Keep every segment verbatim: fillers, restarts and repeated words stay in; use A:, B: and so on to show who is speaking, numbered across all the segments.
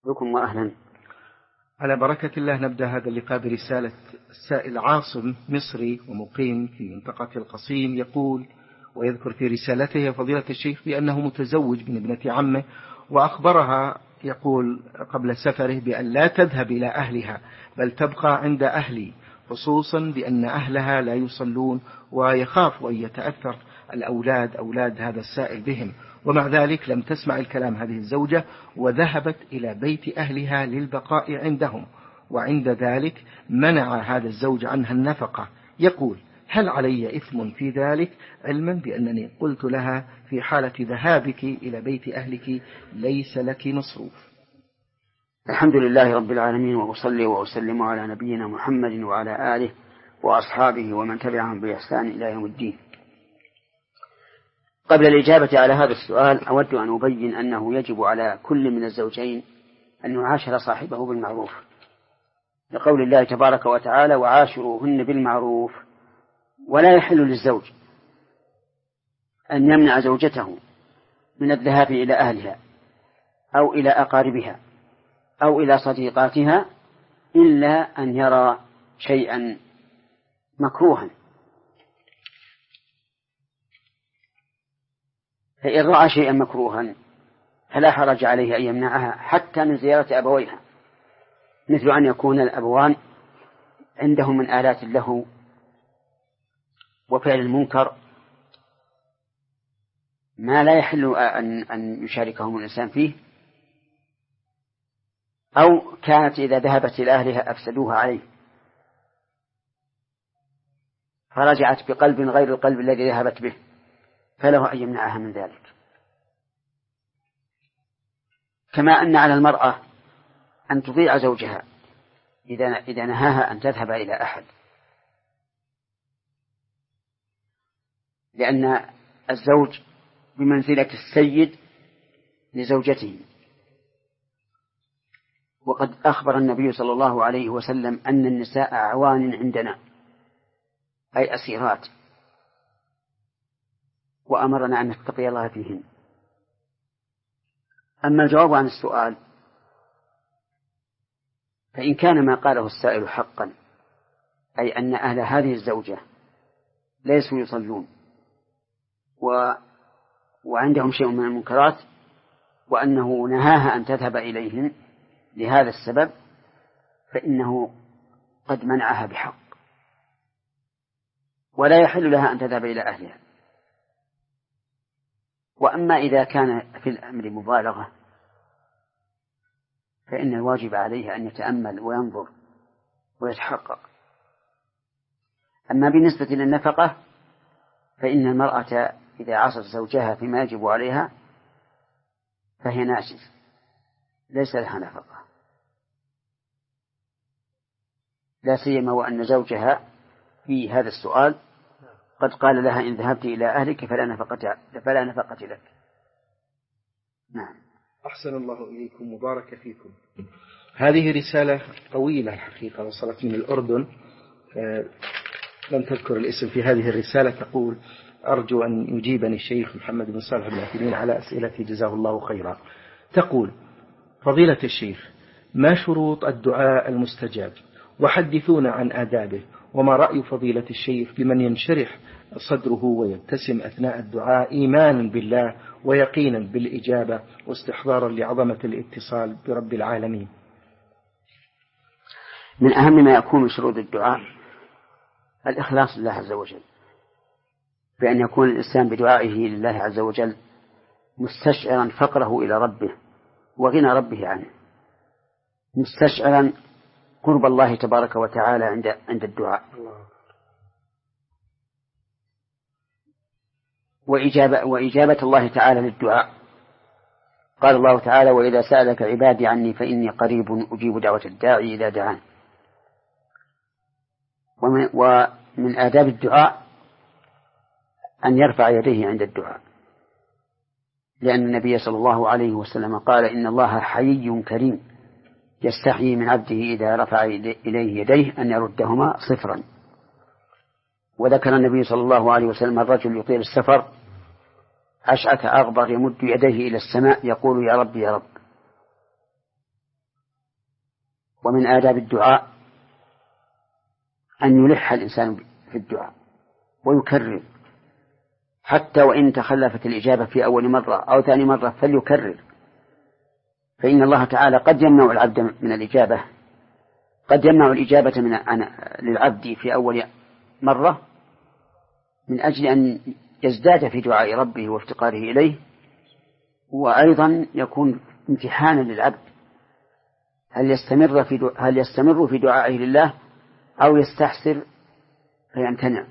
A: بكم وأهلا.
B: على بركة الله نبدأ هذا اللقاء برسالة السائل عاصم مصري ومقيم في منطقة القصيم، يقول ويذكر في رسالته فضيلة الشيخ بأنه متزوج من ابنة عمه، وأخبرها يقول قبل سفره بأن لا تذهب إلى أهلها بل تبقى عند أهلي، خصوصا بأن أهلها لا يصلون ويخاف أن يتأثر الأولاد أولاد هذا السائل بهم، ومع ذلك لم تسمع الكلام هذه الزوجة وذهبت إلى بيت أهلها للبقاء عندهم، وعند ذلك منع هذا الزوج عنها النفقة. يقول هل علي إثم في ذلك، علما بأنني قلت لها في حالة ذهابك إلى بيت أهلك ليس لك مصروف؟
A: الحمد لله رب العالمين، وأصلي وأسلم على نبينا محمد وعلى آله وأصحابه ومن تبعهم بإحسان إلى يوم الدين. قبل الإجابة على هذا السؤال أود أن أبين أنه يجب على كل من الزوجين أن يعاشر صاحبه بالمعروف، لقول الله تبارك وتعالى وعاشروهن بالمعروف. ولا يحل للزوج أن يمنع زوجته من الذهاب إلى أهلها أو إلى أقاربها أو إلى صديقاتها إلا أن يرى شيئا مكروها، فإن رأى شيئا مكروها فلا حرج عليه أن يمنعها حتى من زيارة أبويها، مثل أن يكون الأبوان عندهم من آلات اللهو وفعل المنكر ما لا يحل أن, أن يشاركهم الإنسان فيه، أو كانت إذا ذهبت إلى أهلها أفسدوها عليه فرجعت بقلب غير القلب الذي ذهبت به، فله أن يمنعها من ذلك. كما أن على المرأة أن تطيع زوجها إذا إذا نهاها أن تذهب إلى أحد، لأن الزوج بمنزلة السيد لزوجته، وقد أخبر النبي صلى الله عليه وسلم أن النساء أعوان عندنا أي أسيرات، وأمرنا أن نتقي الله فيهن. أما الجواب عن السؤال فإن كان ما قاله السائل حقا، أي أن أهل هذه الزوجة ليسوا يصلون و... وعندهم شيء من المنكرات، وأنه نهاها أن تذهب إليهم لهذا السبب، فإنه قد منعها بحق، ولا يحل لها أن تذهب إلى أهلها. وأما إذا كان في الأمر مبالغة فإن الواجب عليه أن يتأمل وينظر ويتحقق. أما بالنسبة للنفقة فإن المرأة إذا عصت زوجها فيما يجب عليها فهي ناشز ليس لها نفقة، لا سيما وأن زوجها في هذا السؤال قد قال لها إن ذهبت إلى أهلك فلا نفقة, فلا نفقة لك. نعم.
B: أحسن الله إليكم وبارك فيكم. هذه رسالة طويلة الحقيقة وصلت من الأردن، لم تذكر الاسم في هذه الرسالة. تقول أرجو أن يجيبني الشيخ محمد بن صالح بن عثيمين على أسئلتي جزاه الله خيرا. تقول فضيلة الشيخ ما شروط الدعاء المستجاب، وحدثونا عن آدابه، وما رأي فضيلة الشيخ بمن ينشرح صدره ويبتسم أثناء الدعاء إيمانا بالله ويقينا بالإجابة واستحضارا لعظمة الاتصال برب العالمين؟
A: من أهم ما يكون شروط الدعاء الإخلاص لله عز وجل، بأن يكون الإنسان بدعائه لله عز وجل مستشعرا فقره إلى ربه وغنى ربه عنه، مستشعرا قرب الله تبارك وتعالى عند عند الدعاء، وإجابة, وإجابة الله تعالى للدعاء. قال الله تعالى وإذا سألك عبادي عني فإني قريب أجيب دعوة الداعي إذا دعان. ومن, ومن آداب الدعاء أن يرفع يديه عند الدعاء، لأن النبي صلى الله عليه وسلم قال إن الله حيي كريم يستحيي من عبده إذا رفع إليه يديه أن يردهما صفرا. وذكر النبي صلى الله عليه وسلم الرجل يطيل السفر أشعث أغبر يمد يديه إلى السماء يقول يا رب يا رب. ومن آداب الدعاء أن يلح الإنسان في الدعاء ويكرر، حتى وإن تخلفت الإجابة في أول مرة أو ثاني مرة فليكرر، فإن الله تعالى قد يمنع العبد من الإجابة، قد يمنع الإجابة من للعبد في أول مرة من أجل أن يزداد في دعاء ربه وافتقاره إليه، وأيضا يكون امتحانا للعبد هل يستمر في هل يستمر في دعائه لله أو يستحسر فيمتنع.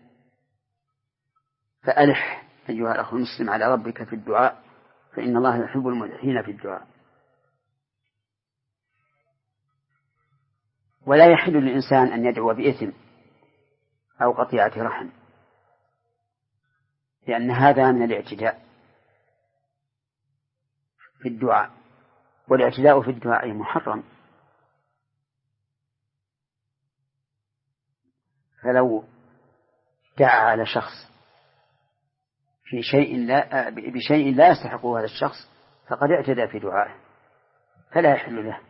A: فألح أيها الأخ المسلم على ربك في الدعاء، فإن الله يحب الملحين في الدعاء. ولا يحل للإنسان أن يدعو بإثم أو قطيعة رحم، لأن هذا من الاعتداء في الدعاء، والاعتداء في الدعاء محرم. فلو دعا على شخص في شيء لا بشيء لا يستحقه هذا الشخص فقد اعتدى في دعائه، فلا يحل له.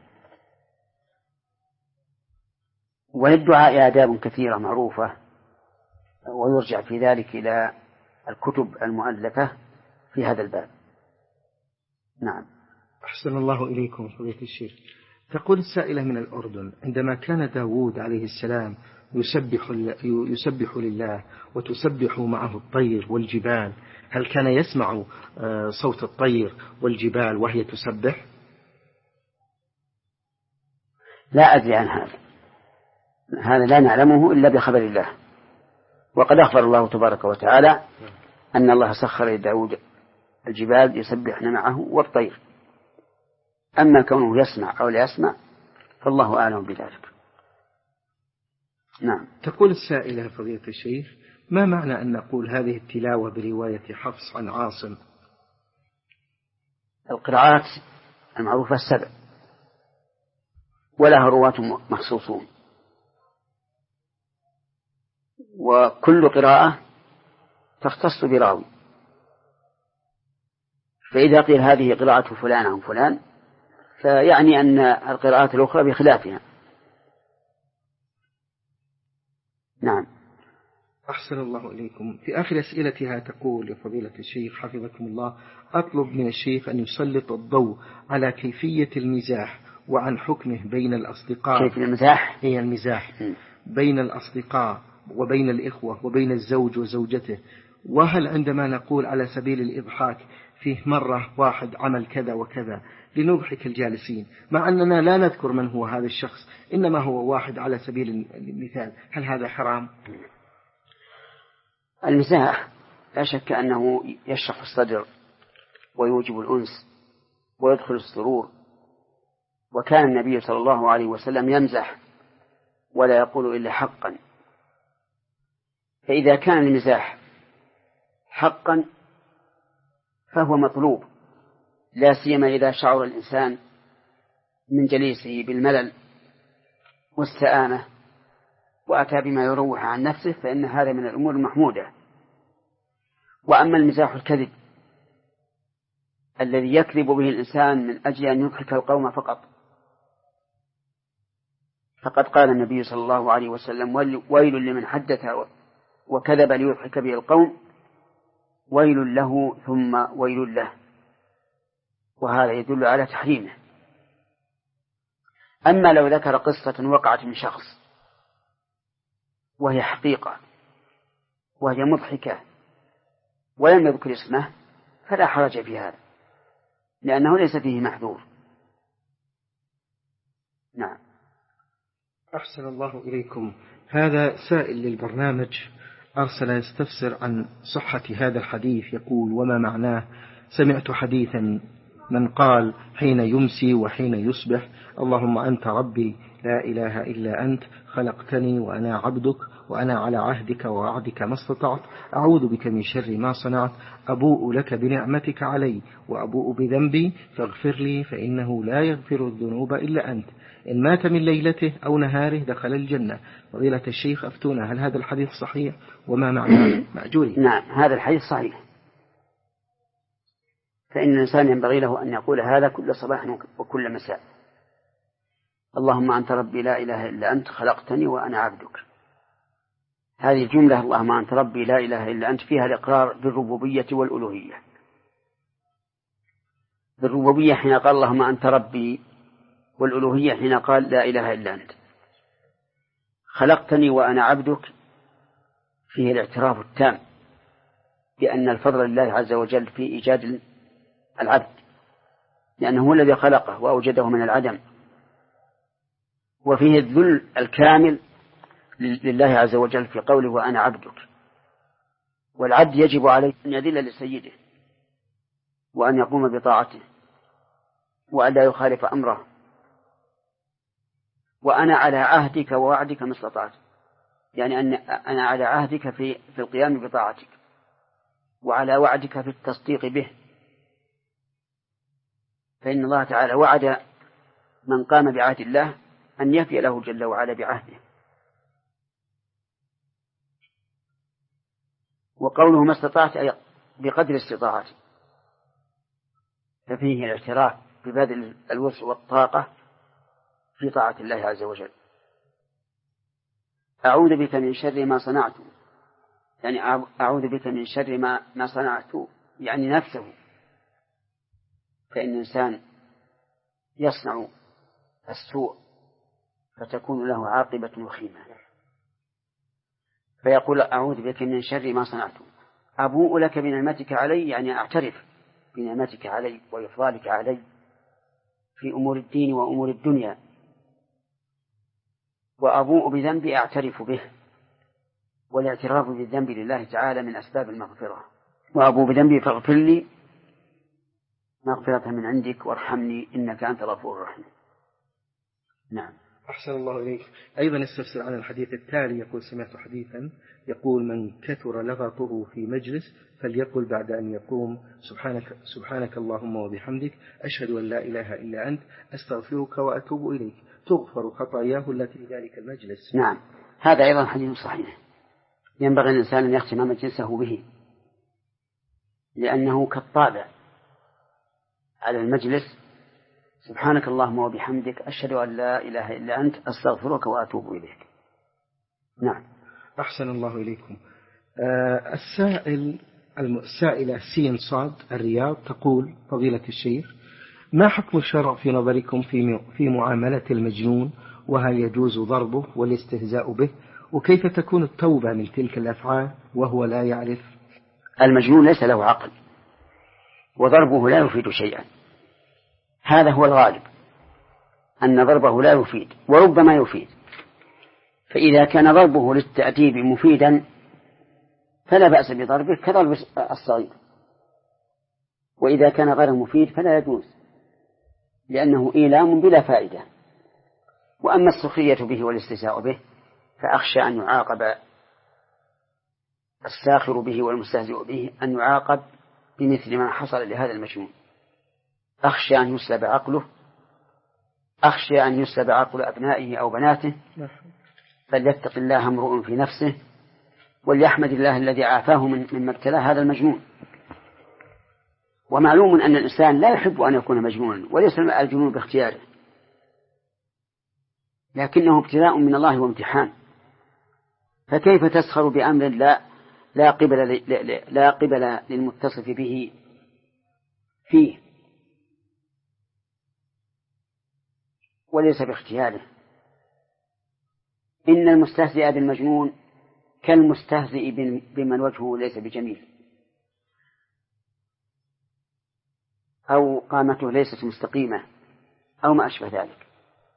A: وللدعاء آداب كثيرة معروفة، ويرجع في ذلك إلى الكتب المؤلفة في هذا الباب. نعم.
B: أحسن الله إليكم فضيلة الشيخ. تقول السائلة من الأردن: عندما كان داود عليه السلام يسبح, يسبح لله وتسبح معه الطير والجبال، هل كان يسمع صوت الطير والجبال وهي تسبح؟
A: لا أدري عن هذا، هذا لا نعلمه إلا بخبر الله. وقد أخبر الله تبارك وتعالى أن الله سخر لداود الجبال يسبحن معه والطير. أما كونه يسمع أو لا يسمع فالله أعلم بذلك. نعم.
B: تقول السائلة فضيلة الشيخ: ما معنى أن نقول هذه التلاوة برواية حفص عن عاصم؟
A: القراءات المعروفة السبع ولها رواة مخصوصون، وكل قراءة تختص براوي، فإذا قيل هذه قراءة فلان عن فلان فيعني أن القراءات الأخرى بخلافها. نعم.
B: أحسن الله إليكم. في آخر أسئلتها تقول يا فضيلة الشيخ حفظكم الله: أطلب من الشيخ أن يسلط الضوء على كيفية المزاح وعن حكمه بين الأصدقاء.
A: كيف المزاح؟
B: هي المزاح م. بين الأصدقاء وبين الإخوة وبين الزوج وزوجته، وهل عندما نقول على سبيل الإضحاك فيه مرة واحد عمل كذا وكذا لنضحك الجالسين، مع أننا لا نذكر من هو هذا الشخص، إنما هو واحد على سبيل المثال، هل هذا حرام؟
A: المزاح لا شك أنه يشرح الصدر ويوجب الأنس ويدخل السرور، وكان النبي صلى الله عليه وسلم يمزح ولا يقول إلا حقا. فإذا كان المزاح حقا فهو مطلوب، لا سيما إذا شعر الإنسان من جليسه بالملل والسآمة وأتى بما يروح عن نفسه فإن هذا من الأمور المحمودة. وأما المزاح الكذب الذي يكذب به الإنسان من أجل أن يضحك القوم فقط، فقد قال النبي صلى الله عليه وسلم: ويل لمن حدث وكذب ليضحك به القوم، ويل له ثم ويل له، وهذا يدل على تحريمه. أما لو ذكر قصة وقعت من شخص وهي حقيقة وهي مضحكة ولم يذكر اسمه فلا حرج في هذا، لأنه ليس فيه محذور. نعم.
B: أحسن الله إليكم. هذا سائل للبرنامج أرسل يستفسر عن صحة هذا الحديث، يقول: وما معناه؟ سمعت حديثا من قال حين يمسي وحين يصبح: اللهم أنت ربي لا إله إلا أنت، خلقتني وأنا عبدك، وأنا على عهدك ووعدك ما استطعت، أعوذ بك من شر ما صنعت، أبوء لك بنعمتك علي وأبوء بذنبي فاغفر لي فإنه لا يغفر الذنوب إلا أنت، إن مات من ليلته أو نهاره دخل الجنة. فضيلة الشيخ أفتونا، هل هذا الحديث صحيح وما معناه مأجوري؟
A: نعم، هذا الحديث صحيح، فإن الإنسان ينبغي له أن يقول هذا كل صباح وكل مساء. اللهم أنت ربي لا إله إلا أنت خلقتني وأنا عبدك. هذه الجملة اللهم أنت ربي لا إله إلا أنت فيها الإقرار بالربوبية والألوهية. بالربوبية حين قال اللهم أنت ربي، والألوهية حين قال لا إله إلا أنت. خلقتني وأنا عبدك فيه الاعتراف التام بأن الفضل لله عز وجل في إيجاد العبد، لأنه هو الذي خلقه وأوجده من العدم. وفيه الذل الكامل لله عز وجل في قوله وأنا عبدك. والعبد يجب عليه أن يذل لسيده وأن يقوم بطاعته وأن لا يخالف أمره. وأنا على عهدك ووعدك ما استطعت، يعني أن أنا على عهدك في في القيام بطاعتك، وعلى وعدك في التصديق به، فإن الله تعالى وعد من قام بعهد الله أن يفي له جل وعلا بعهده. وقوله ما استطعت أي بقدر استطاعتي، ففيه الاعتراف ببذل الوسع والطاقة في طاعة الله عز وجل. أعوذ بك من شر ما صنعت، يعني أعوذ بك من شر ما ما صنعت يعني نفسه، فإن الإنسان يصنع السوء فتكون له عاقبة وخيمة، فيقول أعوذ بك من شر ما صنعت. أبوء لك بنعمتك علي، يعني أعترف بنعمتك علي وإفضالك علي في أمور الدين وأمور الدنيا. وأبوء بذنبي أعترف به، والاعتراف بالذنب لله تعالى من أسباب المغفرة. وأبوء بذنبي فاغفر لي مغفرة من عندك وارحمني إنك أنت الغفور الرحيم. نعم.
B: أحسن الله إليك. أيضا استفسر عن الحديث التالي، يقول سمعت حديثا يقول من كثر لغطه في مجلس فليقل بعد أن يقوم سبحانك, سبحانك اللهم وبحمدك أشهد أن لا إله إلا أنت أستغفرك وأتوب إليك، تغفر خطاياه التي في ذلك المجلس.
A: نعم، هذا أيضا حديث صحيح. ينبغي الإنسان أن يختم مجلسه به، لأنه كالطابع على المجلس سبحانك اللهم وبحمدك أشهد أن لا إله إلا أنت أستغفرك وأتوب إليك. نعم.
B: أحسن الله إليكم. آه السائل السائلة سين صاد الرياض تقول فضيلة الشيخ ما حكم الشرع في نظركم في في معاملة المجنون، وهل يجوز ضربه والاستهزاء به، وكيف تكون التوبة من تلك الأفعال وهو لا يعرف؟
A: المجنون ليس له عقل، وضربه لا يفيد شيئا، هذا هو الغالب، أن ضربه لا يفيد وربما يفيد. فإذا كان ضربه للتأديب مفيدا فلا بأس بضربه كضرب الصغير، وإذا كان غير مفيد فلا يجوز، لأنه إيلام بلا فائدة. وأما السخرية به والاستهزاء به فأخشى أن يعاقب الساخر به والمستهزئ به، أن يعاقب بمثل ما حصل لهذا المجنون. أخشى أن يسلب عقله، أخشى أن يسلب عقل أبنائه أو بناته، فليتق الله امرؤ في نفسه وليحمد الله الذي عافاه من مما ابتلاه هذا المجنون. ومعلوم أن الإنسان لا يحب أن يكون مجنونا، وليس الجنون باختياره، لكنه ابتلاء من الله وامتحان. فكيف تسخر بأمر لا لا قبل لا قبل للمتصف به فيه وليس باختياره؟ إن المستهزئ بالمجنون كالمستهزئ بمن وجهه ليس بجميل أو قامته ليست مستقيمة أو ما أشبه ذلك.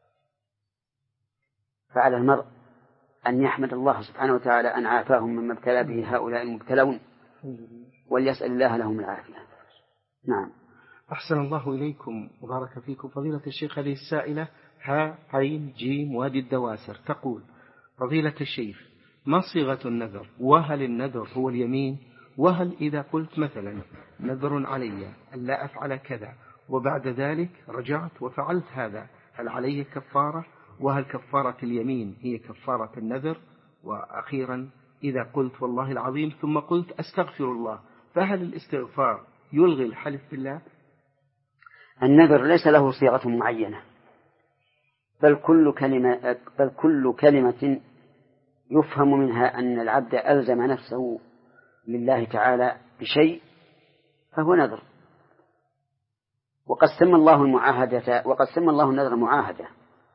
A: فعلى المرء أن يحمد الله سبحانه وتعالى أن عافاهم مما ابتلى به هؤلاء المبتلون، وليسأل الله لهم العافية. نعم.
B: أحسن الله إليكم وبارك فيكم. فضيلة الشيخ هذه السائلة ها عين جيم وادي الدواسر تقول فضيلة الشيخ ما صيغة النذر، وهل النذر هو اليمين، وهل إذا قلت مثلا نذر علي أن لا أفعل كذا وبعد ذلك رجعت وفعلت هذا هل علي كفارة، وهل كفارة اليمين هي كفارة النذر؟ وأخيرا إذا قلت والله العظيم ثم قلت أستغفر الله فهل الاستغفار يلغي الحلف بالله؟
A: النذر ليس له صيغة معينة، بل كل كلمة بل كل كلمة يفهم منها أن العبد ألزم نفسه لله تعالى بشيء فهو نذر. وقد سمى الله المعاهدة وقد سمى الله النذر معاهدة،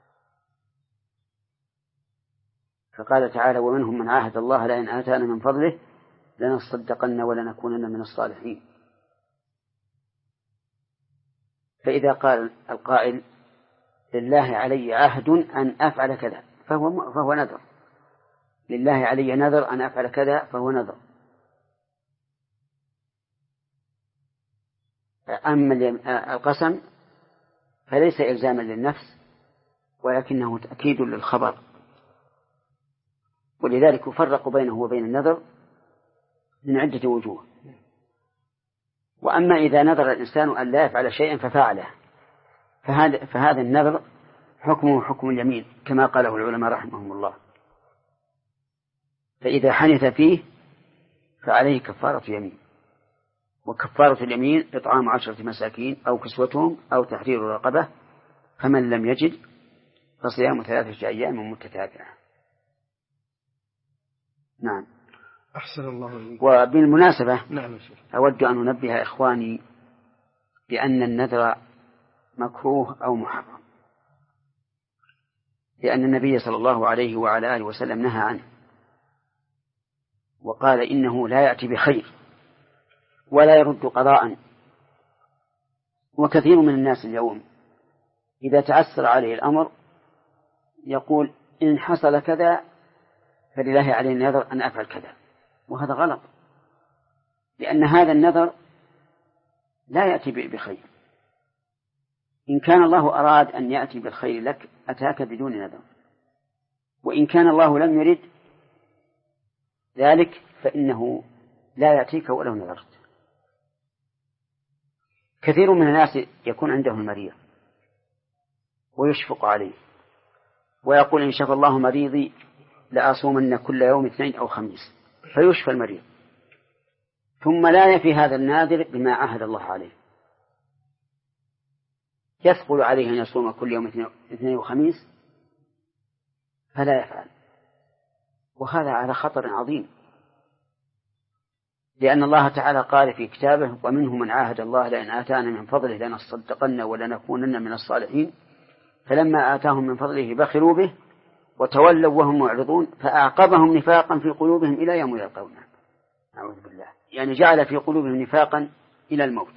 A: فقال تعالى: ومنهم من عاهد الله لئن آتانا من فضله لنصدقن ولنكونن من الصالحين. فإذا قال القائل: لله علي عهد أن أفعل كذا، فهو فهو نذر. لله علي نذر أن أفعل كذا فهو نذر. أما القسم فليس إلزاما للنفس ولكنه تأكيد للخبر، ولذلك يفرق بينه وبين النذر من عدة وجوه. وأما إذا نذر الإنسان أن لا يفعل شيئا ففعله فهذا, فهذا النذر حكمه حكم اليمين كما قاله العلماء رحمهم الله. فإذا حنث فيه فعليه كفارة يمين، وكفارة اليمين إطعام عشرة مساكين أو كسوتهم أو تحرير رقبة، فمن لم يجد فصيام ثلاثة أيام متتابعة. نعم.
B: أحسن الله إليك.
A: وبالمناسبة
B: نعم
A: أود أن أنبه إخواني بأن النذر مكروه أو محرم، لأن النبي صلى الله عليه وعلى آله وسلم نهى عنه وقال: إنه لا يأتي بخير ولا يرد قضاء. وكثير من الناس اليوم إذا تعسر عليه الأمر يقول: إن حصل كذا فلله عليه النذر أن أفعل كذا، وهذا غلط، لأن هذا النذر لا يأتي بخير. إن كان الله أراد أن يأتي بالخير لك أتاك بدون نذر، وإن كان الله لم يرد ذلك فإنه لا يأتيك ولو نذرت. كثير من الناس يكون عنده المريض ويشفق عليه ويقول: إن شفى الله مريضي لأصومن كل يوم اثنين أو خميس، فيشفى المريض، ثم لا يفي هذا الناذر بما عهد الله عليه، يثقل عليه أن يصوم كل يوم اثنين وخميس فلا يفعل، وهذا على خطر عظيم، لأن الله تعالى قال في كتابه: ومنهم من عاهد الله لئن آتانا من فضله لنصدقن ولنكونن من الصالحين، فلما آتاهم من فضله بخلوا به وتولوا وهم معرضون فأعقبهم نفاقا في قلوبهم إلى يوم يلقونه. أعوذ بالله، يعني جعل في قلوبهم نفاقا إلى الموت،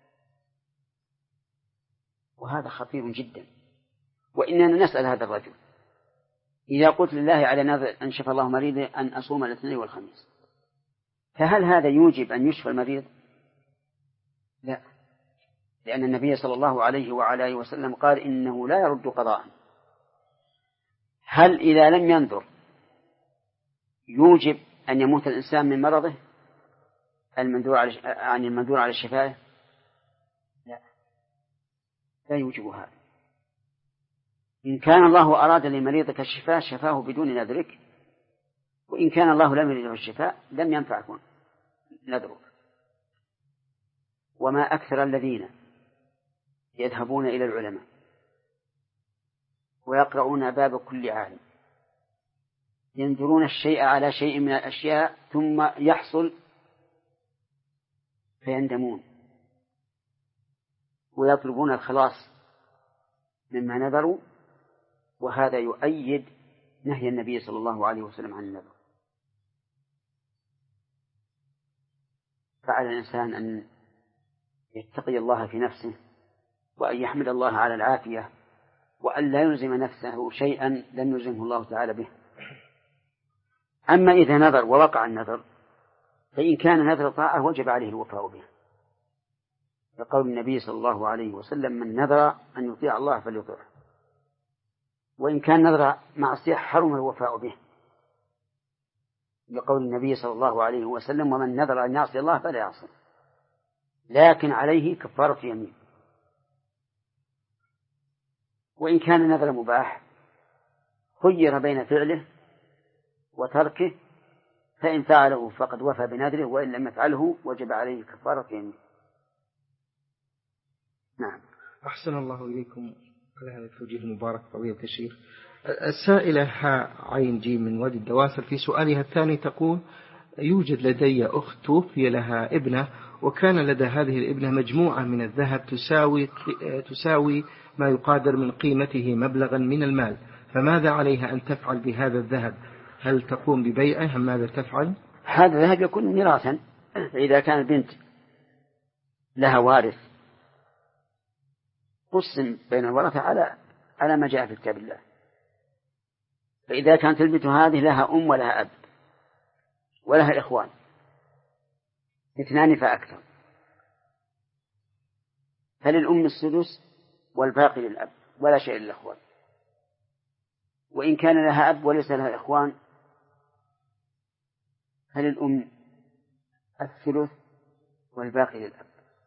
A: وهذا خطير جدا. وإننا نسأل هذا الرجل: إذا قلت لله على نذر أن شفى الله مريضي أن أصوم الاثنين والخميس، فهل هذا يوجب أن يشفى المريض؟ لا، لأن النبي صلى الله عليه وعلى آله وسلم قال: إنه لا يرد قضاء. هل إذا لم ينذر يوجب أن يموت الإنسان من مرضه المنذور على عن المنذور على الشفاء؟ لا، لا يوجب هذا. إن كان الله أراد لمريضك الشفاء شفاه بدون نذرك، وإن كان الله لم يرد الشفاء لم ينفعكم نذرك. وما أكثر الذين يذهبون إلى العلماء ويقرؤون باب كل عالم ينذرون الشيء على شيء من الأشياء ثم يحصل فيندمون ويطلبون الخلاص مما نذروا، وهذا يؤيد نهي النبي صلى الله عليه وسلم عن النذر. فعلى الإنسان أن يتقي الله في نفسه وأن يحمد الله على العافية، وأن لا يلزم نفسه شيئا لم يلزمه الله تعالى به. أما إذا نذر ووقع النذر فإن كان نذر طاعة وجب عليه الوفاء به، لقول النبي صلى الله عليه وسلم: من نذر أن يطيع الله فليطيعه، وإن كان نذر معصية حرم الوفاء به، لقول النبي صلى الله عليه وسلم: ومن نذر أن يعصي الله فلا يعصي، لكن عليه كفارة يمين. وإن كان نذر مباح خير بين فعله وتركه، فإن فعله فقد وفى بنذره، وإن لم يفعله وجب عليه كفارة يمين. نعم.
B: أحسن الله إليكم. على هذا التوجيه المبارك فضيلة الشيخ. السائلة ها عين جيم من وادي الدواسر في سؤالها الثاني تقول: يوجد لدي أخت توفي لها ابنة، وكان لدى هذه الابنة مجموعة من الذهب تساوي تساوي ما يقادر من قيمته مبلغا من المال، فماذا عليها أن تفعل بهذا الذهب؟ هل تقوم ببيعه أم ماذا تفعل؟
A: هذا الذهب يكون ميراثا، فإذا كان البنت لها وارث قسم بين الورثة على على ما جاء في كتاب الله. فإذا كانت البنت هذه لها أم ولها أب ولها إخوان اثنان فأكثر، فللأم السدس والباقي للأب ولا شيء للإخوان. وإن كان لها أب وليس لها إخوان فللأم الثلث والباقي للأب.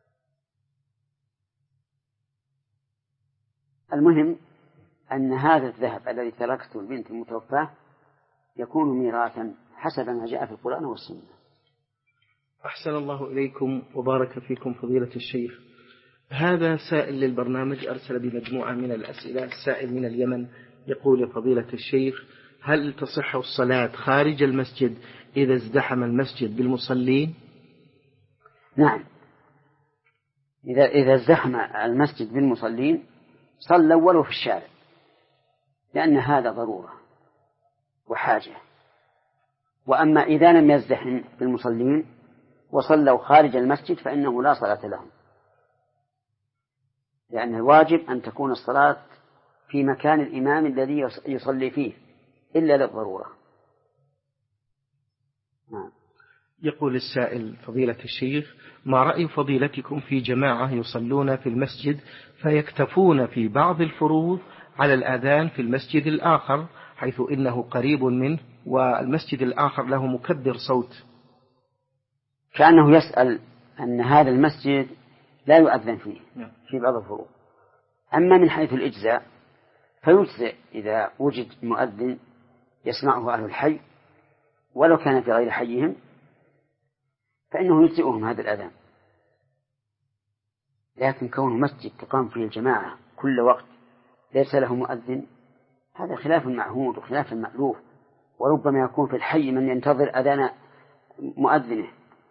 A: المهم أن هذا الذهب الذي تركته البنت المتوفاة يكون ميراثا حسب ما جاء في القرآن والسنة.
B: أحسن الله إليكم وبارك فيكم فضيلة الشيخ. هذا سائل للبرنامج أرسل بمجموعة من الأسئلة. السائل من اليمن يقول: يا فضيلة الشيخ، هل تصح الصلاة خارج المسجد إذا ازدحم المسجد بالمصلين؟
A: نعم، إذا إذا ازدحم المسجد بالمصلين صلوا ولو في الشارع، لأن هذا ضرورة وحاجة. وأما إذا لم يزدحم بالمصلين وصلوا خارج المسجد فإنه لا صلاة لهم، لأن الواجب أن تكون الصلاة في مكان الإمام الذي يصلي فيه إلا للضرورة. نعم.
B: يقول السائل: فضيلة الشيخ، ما رأي فضيلتكم في جماعة يصلون في المسجد فيكتفون في بعض الفروض على الأذان في المسجد الآخر، حيث إنه قريب منه والمسجد الآخر له مكبر صوت؟
A: كأنه يسأل أن هذا المسجد لا يؤذن فيه في بعض الفروض. أما من حيث الإجزاء فيجزئ إذا وجد مؤذن يسمعه أهل الحي ولو كان في غير حيهم فإنه يجزئهم هذا الأذان. لكن كون مسجد تقام فيه الجماعة كل وقت ليس له مؤذن هذا خلاف المعهود وخلاف المألوف، وربما يكون في الحي من ينتظر أذان مؤذنه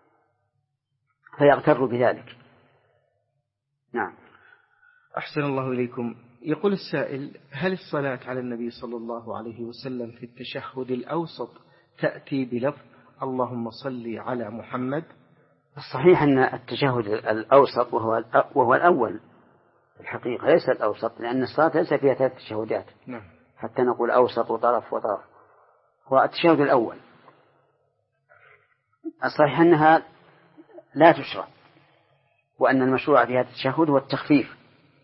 A: فيغتر بذلك. نعم.
B: أحسن الله إليكم. يقول السائل: هل الصلاة على النبي صلى الله عليه وسلم في التشهد الأوسط تأتي بلفظ اللهم صل على محمد؟
A: الصحيح أن التشهد الأوسط وهو وهو الأول في الحقيقة ليس الأوسط، لأن الصلاة ليس فيها ثلاث تشهدات
B: نعم.
A: حتى نقول أوسط وطرف وطرف، هو التشهد الأول. الصحيح أنها لا تشرع، وأن المشروع في هذا التشهد هو التخفيف،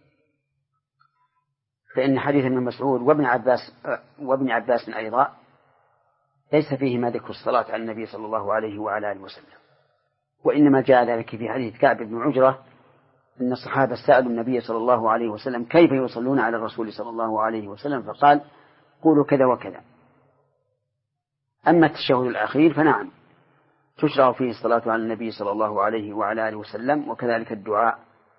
A: فإن حديث ابن مسعود وابن عباس وابن عباس أيضا ليس فيهما ذكر الصلاة على النبي صلى الله عليه وعلى آله وسلم، وإنما جاء ذلك في حديث كعب بن عجرة أن الصحابة سألوا النبي صلى الله عليه وسلم كيف يصلون على الرسول صلى الله عليه وسلم، فقال: قولوا كذا وكذا. أما التشهد الأخير فنعم تشرع فيه الصلاة على النبي صلى الله عليه وعلى آله وسلم، وكذلك الدعاء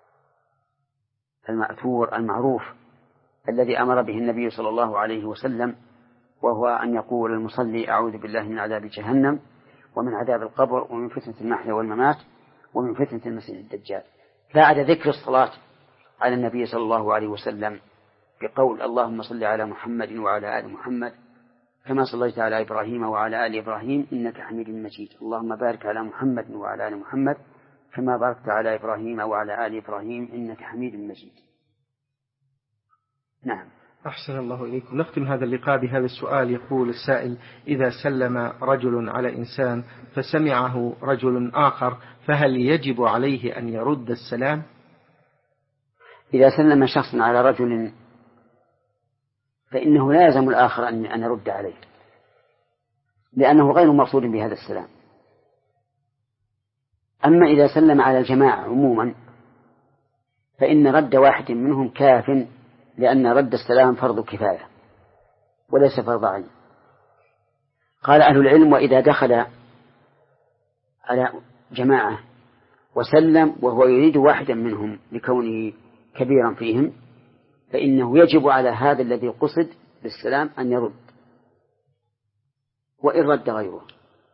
A: المأثور المعروف الذي أمر به النبي صلى الله عليه وسلم، وهو أن يقول المصلي: أعوذ بالله من عذاب جهنم ومن عذاب القبر ومن فتنة المحيا والممات ومن فتنة المسيح الدجال، بعد ذكر الصلاة على النبي صلى الله عليه وسلم بقول: اللهم صل على محمد وعلى آل محمد كما صليت على إبراهيم وعلى آل إبراهيم إنك حميد مجيد، اللهم بارك على محمد وعلى آل محمد كما باركت على إبراهيم وعلى آل إبراهيم إنك حميد مجيد. نعم.
B: أحسن الله إليكم. نختم هذا اللقاء بهذا السؤال. يقول السائل: إذا سلم رجل على إنسان فسمعه رجل آخر فهل يجب عليه أن يرد السلام؟
A: إذا سلم شخص على رجل فإنه لا يلزم الآخر أن يرد عليه، لأنه غير مقصود بهذا السلام. أما إذا سلم على الجماعة عموما فإن رد واحد منهم كاف، لأن رد السلام فرض كفاية وليس فرض عين. قال أهل العلم: وإذا دخل على جماعة وسلم وهو يريد واحدا منهم لكونه كبيرا فيهم فإنه يجب على هذا الذي قصد بالسلام أن يرد، وإن رد غيره،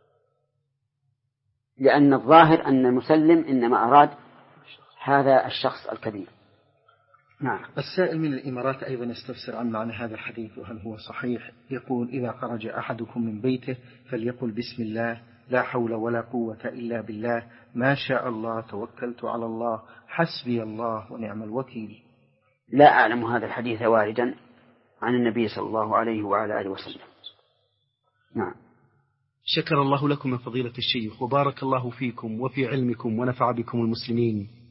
A: لأن الظاهر أن المسلم إنما أراد هذا الشخص الكبير. نعم.
B: السائل من الإمارات أيضا يستفسر عن معنى هذا الحديث وهل هو صحيح. يقول: إذا خرج أحدكم من بيته فليقل بسم الله، لا حول ولا قوة إلا بالله، ما شاء الله، توكلت على الله، حسبي الله ونعم الوكيل.
A: لا أعلم هذا الحديث واردا عن النبي صلى الله عليه وعلى آله وسلم. نعم.
C: شكر الله لكم يا فضيلة الشيخ، وبارك الله فيكم وفي علمكم ونفع بكم المسلمين.